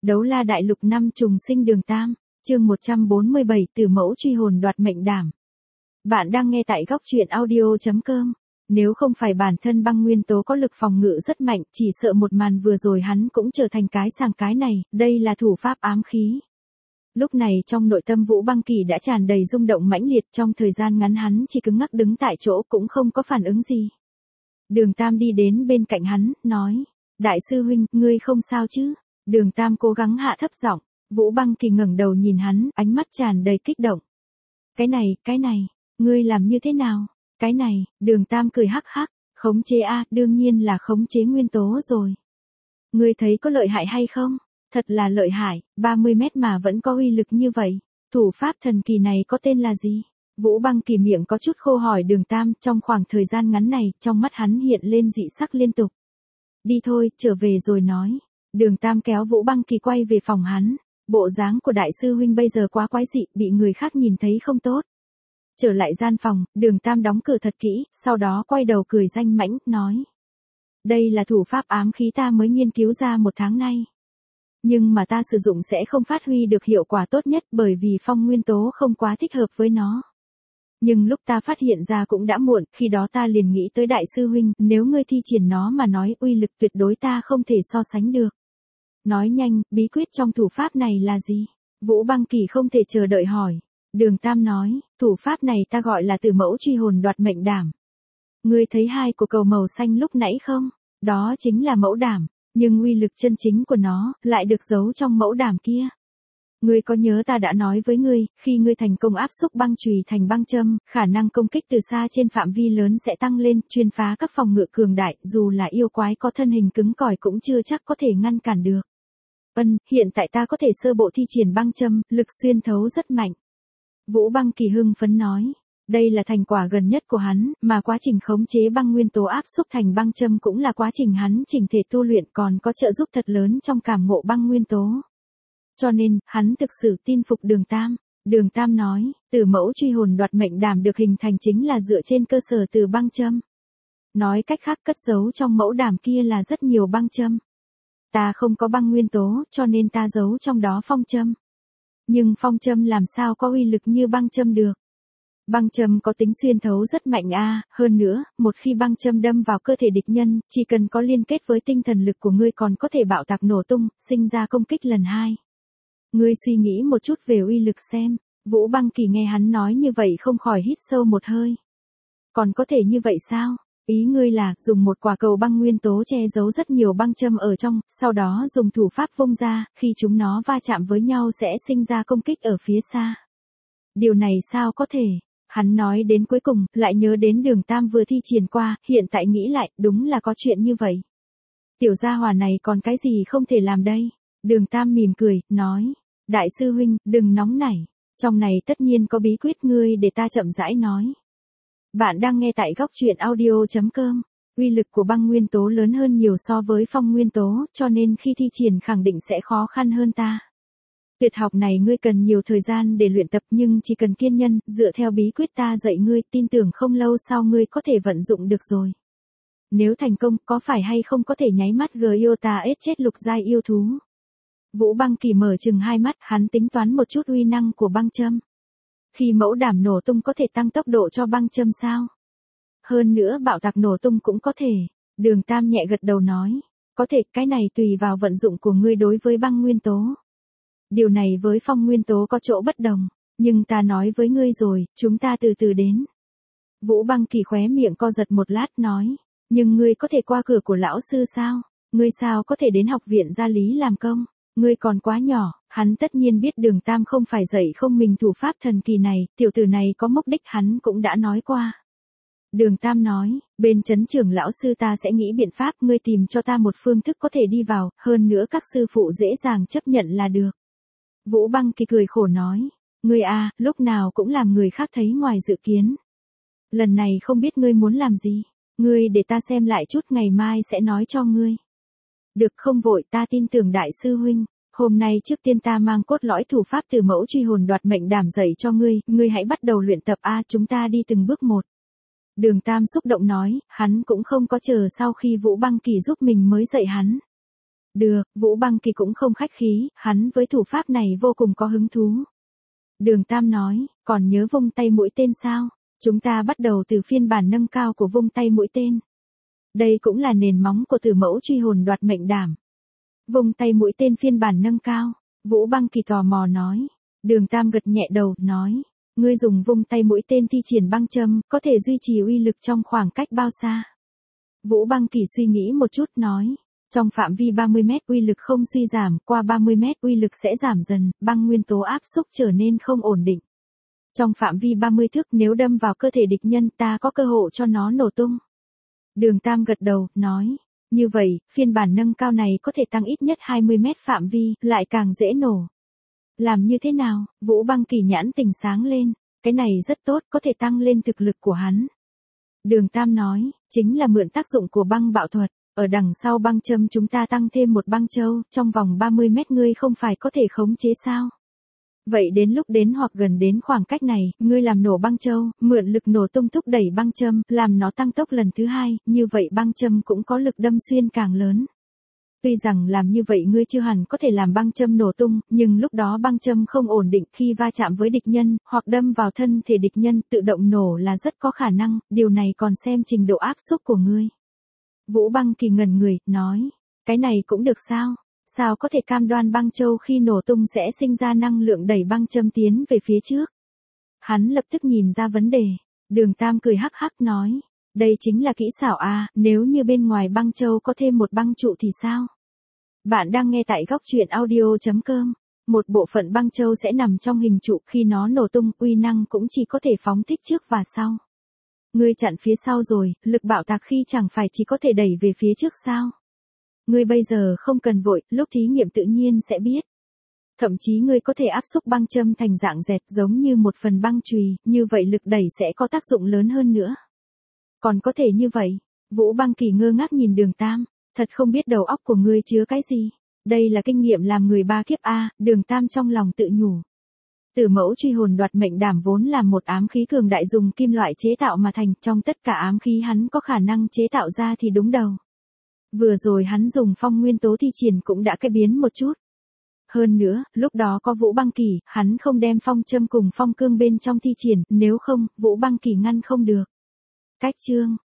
Đấu la đại lục năm trùng sinh đường tam, chương 147 Tử mẫu truy hồn đoạt mệnh đảm. Bạn đang nghe tại góc truyện audio.com. Nếu không phải bản thân băng nguyên tố có lực phòng ngự rất mạnh, chỉ sợ một màn vừa rồi hắn cũng trở thành cái sàng cái này, đây là thủ pháp ám khí. Lúc này trong nội tâm Vũ Băng Kỳ đã tràn đầy rung động mãnh liệt, trong thời gian ngắn hắn chỉ cứng ngắc đứng tại chỗ cũng không có phản ứng gì. Đường Tam đi đến bên cạnh hắn, nói, đại sư huynh, ngươi không sao chứ? Đường Tam cố gắng hạ thấp giọng. Vũ Băng Kỳ ngẩng đầu nhìn hắn, ánh mắt tràn đầy kích động. Cái này, ngươi làm như thế nào? Cái này, Đường Tam cười hắc hắc, khống chế đương nhiên là khống chế nguyên tố rồi. Ngươi thấy có lợi hại hay không? Thật là lợi hại, 30 mét mà vẫn có uy lực như vậy. Thủ pháp thần kỳ này có tên là gì? Vũ Băng Kỳ miệng có chút khô hỏi Đường Tam, trong khoảng thời gian ngắn này, trong mắt hắn hiện lên dị sắc liên tục. Đi thôi, trở về rồi nói. Đường Tam kéo Vũ Băng Kỳ quay về phòng hắn. Bộ dáng của đại sư huynh bây giờ quá quái dị, bị người khác nhìn thấy không tốt. Trở lại gian phòng, Đường Tam đóng cửa thật kỹ, sau đó quay đầu cười danh mãnh, nói. Đây là thủ pháp ám khí ta mới nghiên cứu ra 1 tháng nay. Nhưng mà ta sử dụng sẽ không phát huy được hiệu quả tốt nhất bởi vì phong nguyên tố không quá thích hợp với nó. Nhưng lúc ta phát hiện ra cũng đã muộn, khi đó ta liền nghĩ tới đại sư huynh, nếu ngươi thi triển nó mà nói uy lực tuyệt đối ta không thể so sánh được. Nói nhanh, bí quyết trong thủ pháp này là gì? Vũ Băng Kỳ không thể chờ đợi hỏi. Đường Tam nói, thủ pháp này ta gọi là Tử mẫu truy hồn đoạt mệnh đảm. Ngươi thấy 2 của cầu màu xanh lúc nãy không? Đó chính là mẫu đảm, nhưng uy lực chân chính của nó lại được giấu trong mẫu đảm kia. Ngươi có nhớ ta đã nói với ngươi, khi ngươi thành công áp xúc băng chùy thành băng châm, khả năng công kích từ xa trên phạm vi lớn sẽ tăng lên, chuyên phá các phòng ngự cường đại, dù là yêu quái có thân hình cứng cỏi cũng chưa chắc có thể ngăn cản được. Hiện tại ta có thể sơ bộ thi triển băng châm, lực xuyên thấu rất mạnh. Vũ Băng Kỳ hưng phấn nói, đây là thành quả gần nhất của hắn, mà quá trình khống chế băng nguyên tố áp xúc thành băng châm cũng là quá trình hắn chỉnh thể tu luyện còn có trợ giúp thật lớn trong cảm ngộ băng nguyên tố. Cho nên, hắn thực sự tin phục Đường Tam. Đường Tam nói, Tử mẫu truy hồn đoạt mệnh đảm được hình thành chính là dựa trên cơ sở từ băng châm. Nói cách khác cất giấu trong mẫu đảm kia là rất nhiều băng châm. Ta không có băng nguyên tố, cho nên ta giấu trong đó phong châm. Nhưng phong châm làm sao có uy lực như băng châm được. Băng châm có tính xuyên thấu rất mạnh hơn nữa, một khi băng châm đâm vào cơ thể địch nhân, chỉ cần có liên kết với tinh thần lực của ngươi còn có thể bạo tạc nổ tung, sinh ra công kích lần 2. Ngươi suy nghĩ một chút về uy lực xem. Vũ Băng Kỳ nghe hắn nói như vậy không khỏi hít sâu một hơi. Còn có thể như vậy sao? Ý ngươi là dùng một quả cầu băng nguyên tố che giấu rất nhiều băng châm ở trong, sau đó dùng thủ pháp vung ra, khi chúng nó va chạm với nhau sẽ sinh ra công kích ở phía xa. Điều này sao có thể? Hắn nói đến cuối cùng, lại nhớ đến Đường Tam vừa thi triển qua, hiện tại nghĩ lại, đúng là có chuyện như vậy. Tiểu gia hỏa này còn cái gì không thể làm đây? Đường Tam mỉm cười, nói, đại sư huynh, đừng nóng nảy, trong này tất nhiên có bí quyết ngươi để ta chậm rãi nói. Bạn đang nghe tại góc truyện audio.com. Uy lực của băng nguyên tố lớn hơn nhiều so với phong nguyên tố, cho nên khi thi triển khẳng định sẽ khó khăn hơn ta. Tuyệt học này ngươi cần nhiều thời gian để luyện tập nhưng chỉ cần kiên nhẫn, dựa theo bí quyết ta dạy ngươi, tin tưởng không lâu sau ngươi có thể vận dụng được rồi. Nếu thành công, có phải hay không có thể nháy mắt Gyota chết lục giai yêu thú. Vũ Băng Kỳ mở trừng 2 mắt, hắn tính toán một chút uy năng của băng châm. Khi mẫu đảm nổ tung có thể tăng tốc độ cho băng châm sao? Hơn nữa bạo tạc nổ tung cũng có thể. Đường Tam nhẹ gật đầu nói. Có thể, cái này tùy vào vận dụng của ngươi đối với băng nguyên tố. Điều này với phong nguyên tố có chỗ bất đồng. Nhưng ta nói với ngươi rồi, chúng ta từ từ đến. Vũ Băng Kỳ khóe miệng co giật một lát nói. Nhưng ngươi có thể qua cửa của lão sư sao? Ngươi sao có thể đến học viện gia lý làm công? Ngươi còn quá nhỏ, hắn tất nhiên biết Đường Tam không phải dạy không mình thủ pháp thần kỳ này, tiểu tử này có mục đích hắn cũng đã nói qua. Đường Tam nói, bên trấn trưởng lão sư ta sẽ nghĩ biện pháp ngươi tìm cho ta một phương thức có thể đi vào, hơn nữa các sư phụ dễ dàng chấp nhận là được. Vũ Băng Kỳ cười khổ nói, ngươi lúc nào cũng làm người khác thấy ngoài dự kiến. Lần này không biết ngươi muốn làm gì, ngươi để ta xem lại chút ngày mai sẽ nói cho ngươi. Được không vội ta tin tưởng đại sư huynh, hôm nay trước tiên ta mang cốt lõi thủ pháp Tử mẫu truy hồn đoạt mệnh đảm dạy cho ngươi hãy bắt đầu luyện tập chúng ta đi từng bước một. Đường Tam xúc động nói, hắn cũng không có chờ sau khi Vũ Băng Kỳ giúp mình mới dạy hắn. Được, Vũ Băng Kỳ cũng không khách khí, hắn với thủ pháp này vô cùng có hứng thú. Đường Tam nói, còn nhớ vung tay mũi tên sao? Chúng ta bắt đầu từ phiên bản nâng cao của vung tay mũi tên. Đây cũng là nền móng của tử mẫu truy hồn đoạt mệnh đảm. Vung tay mũi tên phiên bản nâng cao, Vũ Băng Kỳ tò mò nói. Đường Tam gật nhẹ đầu, nói, ngươi dùng vung tay mũi tên thi triển băng châm, có thể duy trì uy lực trong khoảng cách bao xa? Vũ Băng Kỳ suy nghĩ một chút nói, trong phạm vi 30 mét uy lực không suy giảm, qua 30 mét uy lực sẽ giảm dần, băng nguyên tố áp xúc trở nên không ổn định. Trong phạm vi 30 thước nếu đâm vào cơ thể địch nhân ta có cơ hội cho nó nổ tung. Đường Tam gật đầu, nói, như vậy, phiên bản nâng cao này có thể tăng ít nhất 20 mét phạm vi, lại càng dễ nổ. Làm như thế nào? Vũ Băng Kỳ nhãn tình sáng lên, cái này rất tốt, có thể tăng lên thực lực của hắn. Đường Tam nói, chính là mượn tác dụng của băng bạo thuật, ở đằng sau băng châm chúng ta tăng thêm một băng châu, trong vòng 30 mét ngươi không phải có thể khống chế sao? Vậy đến lúc đến hoặc gần đến khoảng cách này, ngươi làm nổ băng châu, mượn lực nổ tung thúc đẩy băng châm, làm nó tăng tốc lần thứ hai, như vậy băng châm cũng có lực đâm xuyên càng lớn. Tuy rằng làm như vậy ngươi chưa hẳn có thể làm băng châm nổ tung, nhưng lúc đó băng châm không ổn định khi va chạm với địch nhân, hoặc đâm vào thân thể địch nhân tự động nổ là rất có khả năng, điều này còn xem trình độ áp xúc của ngươi. Vũ Băng Kỳ ngẩn người, nói, cái này cũng được sao? Sao có thể cam đoan băng châu khi nổ tung sẽ sinh ra năng lượng đẩy băng châm tiến về phía trước? Hắn lập tức nhìn ra vấn đề. Đường Tam cười hắc hắc nói, đây chính là kỹ xảo à, nếu như bên ngoài băng châu có thêm một băng trụ thì sao? Bạn đang nghe tại góc truyện audio.com. Một bộ phận băng châu sẽ nằm trong hình trụ, khi nó nổ tung, uy năng cũng chỉ có thể phóng thích trước và sau. Ngươi chặn phía sau rồi, lực bạo tạc khi chẳng phải chỉ có thể đẩy về phía trước sao? Ngươi bây giờ không cần vội, lúc thí nghiệm tự nhiên sẽ biết. Thậm chí ngươi có thể áp xúc băng châm thành dạng dẹt giống như một phần băng chùy, như vậy lực đẩy sẽ có tác dụng lớn hơn nữa. Còn có thể như vậy? Vũ Băng Kỳ ngơ ngác nhìn Đường Tam, thật không biết đầu óc của ngươi chứa cái gì. Đây là kinh nghiệm làm người ba kiếp a, Đường Tam trong lòng tự nhủ. Tử mẫu truy hồn đoạt mệnh đảm vốn là một ám khí cường đại dùng kim loại chế tạo mà thành, trong tất cả ám khí hắn có khả năng chế tạo ra thì đúng đầu. Vừa rồi hắn dùng phong nguyên tố thi triển cũng đã cải biến một chút. Hơn nữa, lúc đó có Vũ Băng Kỳ, hắn không đem phong châm cùng phong cương bên trong thi triển, nếu không, Vũ Băng Kỳ ngăn không được. Cách chương